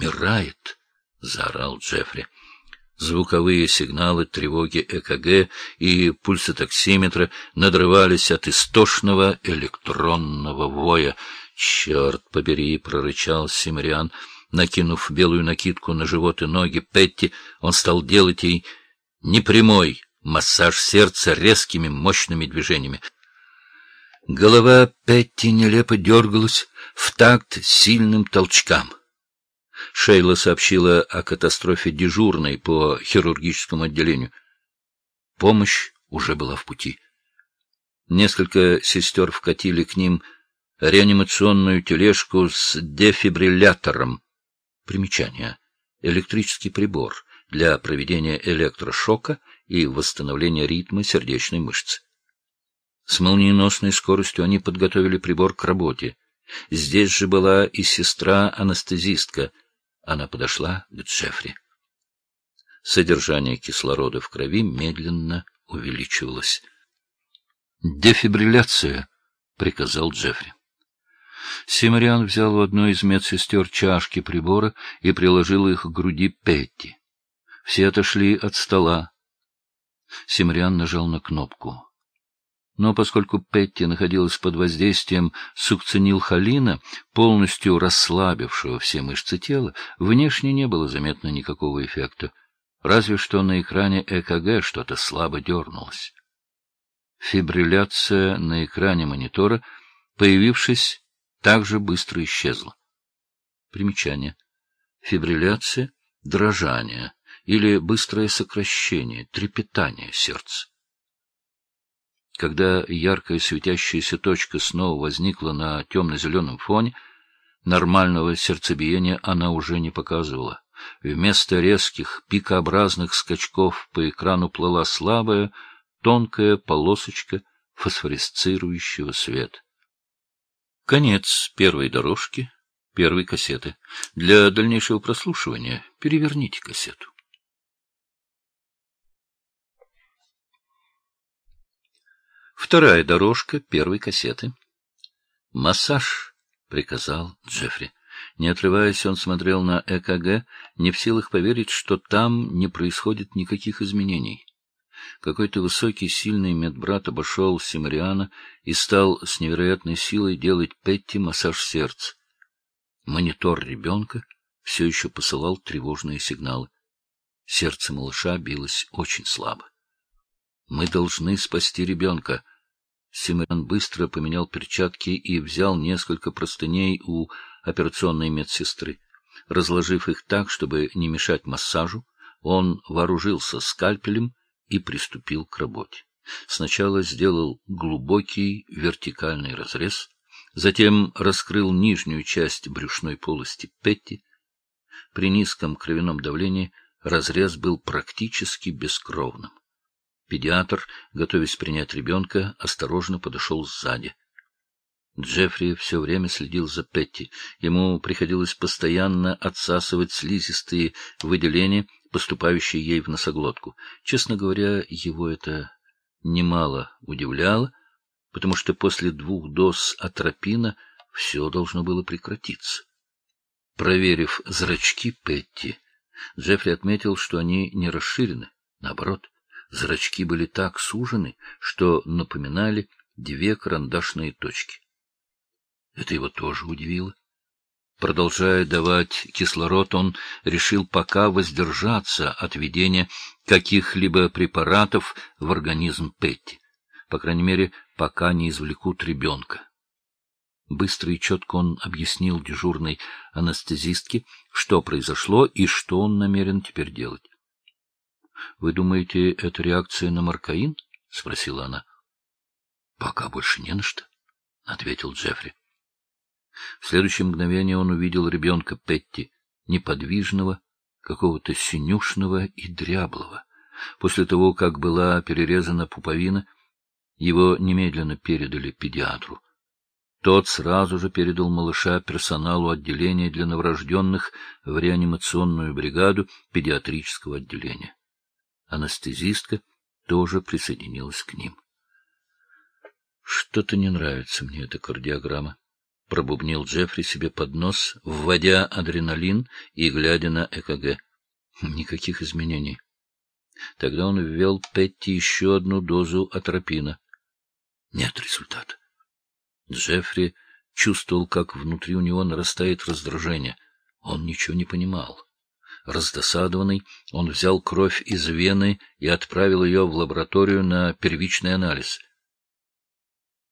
умирает, — заорал Джеффри. Звуковые сигналы тревоги ЭКГ и пульсотоксиметра надрывались от истошного электронного воя. — Черт побери! — прорычал Симариан, накинув белую накидку на живот и ноги Петти. Он стал делать ей непрямой массаж сердца резкими мощными движениями. Голова Петти нелепо дергалась в такт сильным толчкам. Шейла сообщила о катастрофе дежурной по хирургическому отделению. Помощь уже была в пути. Несколько сестер вкатили к ним реанимационную тележку с дефибриллятором. Примечание. Электрический прибор для проведения электрошока и восстановления ритма сердечной мышцы. С молниеносной скоростью они подготовили прибор к работе. Здесь же была и сестра-анестезистка. Она подошла к Джеффри. Содержание кислорода в крови медленно увеличивалось. «Дефибрилляция», — приказал Джеффри. Симариан взял у одной из медсестер чашки прибора и приложил их к груди Петти. Все отошли от стола. Симариан нажал на кнопку. Но поскольку Петти находилась под воздействием сукцинилхолина, полностью расслабившего все мышцы тела, внешне не было заметно никакого эффекта, разве что на экране ЭКГ что-то слабо дернулось. Фибрилляция на экране монитора, появившись, также быстро исчезла. Примечание. Фибрилляция — дрожание или быстрое сокращение, трепетание сердца. Когда яркая светящаяся точка снова возникла на темно-зеленом фоне, нормального сердцебиения она уже не показывала. Вместо резких пикообразных скачков по экрану плыла слабая, тонкая полосочка фосфоресцирующего света. Конец первой дорожки, первой кассеты. Для дальнейшего прослушивания переверните кассету. Вторая дорожка первой кассеты. «Массаж», — приказал Джеффри. Не отрываясь, он смотрел на ЭКГ, не в силах поверить, что там не происходит никаких изменений. Какой-то высокий, сильный медбрат обошел Симариана и стал с невероятной силой делать Петти массаж сердца. Монитор ребенка все еще посылал тревожные сигналы. Сердце малыша билось очень слабо. «Мы должны спасти ребенка». Симариан быстро поменял перчатки и взял несколько простыней у операционной медсестры. Разложив их так, чтобы не мешать массажу, он вооружился скальпелем и приступил к работе. Сначала сделал глубокий вертикальный разрез, затем раскрыл нижнюю часть брюшной полости Петти. При низком кровяном давлении разрез был практически бескровным. Педиатр, готовясь принять ребенка, осторожно подошел сзади. Джеффри все время следил за Петти. Ему приходилось постоянно отсасывать слизистые выделения, поступающие ей в носоглотку. Честно говоря, его это немало удивляло, потому что после 2 доз атропина все должно было прекратиться. Проверив зрачки Петти, Джеффри отметил, что они не расширены. Наоборот, зрачки были так сужены, что напоминали 2 карандашные точки. Это его тоже удивило. Продолжая давать кислород, он решил пока воздержаться от введения каких-либо препаратов в организм Петти. По крайней мере, пока не извлекут ребенка. Быстро и четко он объяснил дежурной анестезистке, что произошло и что он намерен теперь делать. — Вы думаете, это реакция на моркаин? — спросила она. — Пока больше не на что, — ответил Джеффри. В следующее мгновение он увидел ребенка Петти, неподвижного, какого-то синюшного и дряблого. После того, как была перерезана пуповина, его немедленно передали педиатру. Тот сразу же передал малыша персоналу отделения для новорожденных в реанимационную бригаду педиатрического отделения. Анестезистка тоже присоединилась к ним. — Что-то не нравится мне эта кардиограмма, — пробубнил Джеффри себе под нос, вводя адреналин и глядя на ЭКГ. Никаких изменений. Тогда он ввел Петти еще одну дозу атропина. Нет результата. Джеффри чувствовал, как внутри у него нарастает раздражение. Он ничего не понимал. Раздосадованный, он взял кровь из вены и отправил ее в лабораторию на первичный анализ.